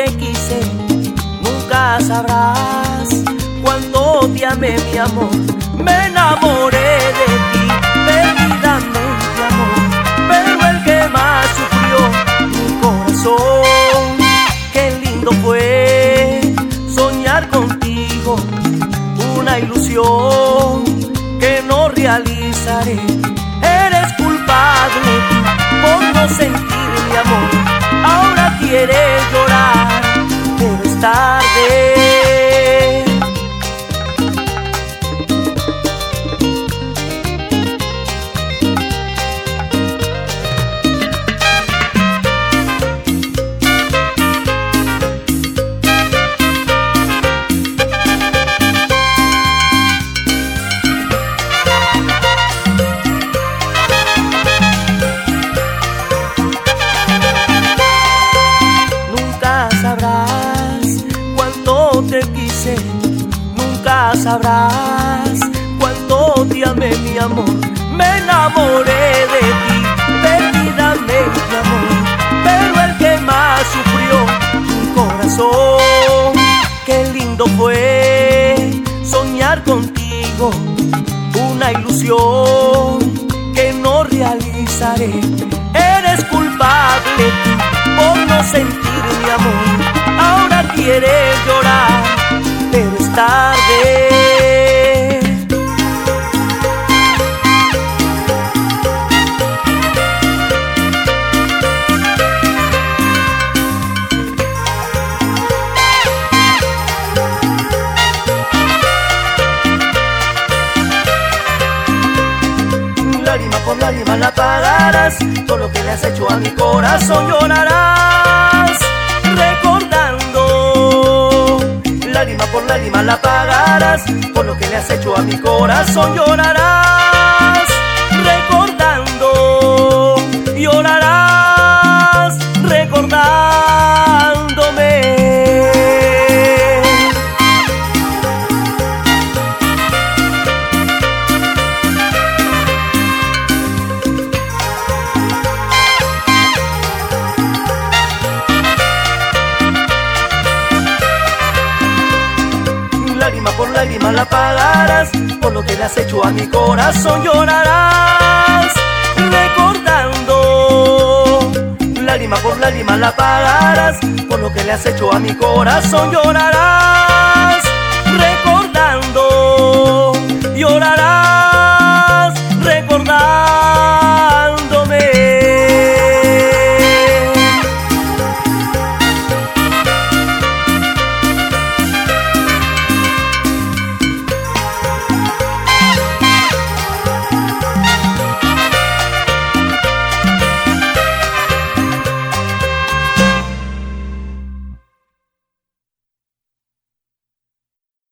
te quise, nunca sabrás cuánto te amé, mi amor. Me enamoré de ti, perdidamente, amor, pero el que más sufrió mi corazón. Qué lindo fue soñar contigo, una ilusión que no realizaré. Eres culpable por no sentir mi amor, ahora quieres llorar, pero es tarde. Te quise, nunca sabrás cuánto te amé, mi amor. Me enamoré de ti, perdidamente, amor, pero el que más sufrió mi corazón. Qué lindo fue soñar contigo, una ilusión que no realizaré. Eres culpable por no sentir mi amor, ahora quieres llorar, pero es tarde. Lágrima por lágrima la pagarás, todo lo que le has hecho a mi corazón llorarás, recordando. Lágrima por lágrima la pagarás, por lo que le has hecho a mi corazón llorarás, recordando. Llorarás recordándome. Lágrima por lágrima la pagarás, por lo que le has hecho a mi corazón llorarás, recordando. Lágrima por lágrima la pagarás, por lo que le has hecho a mi corazón llorarás, recordando. Llorarás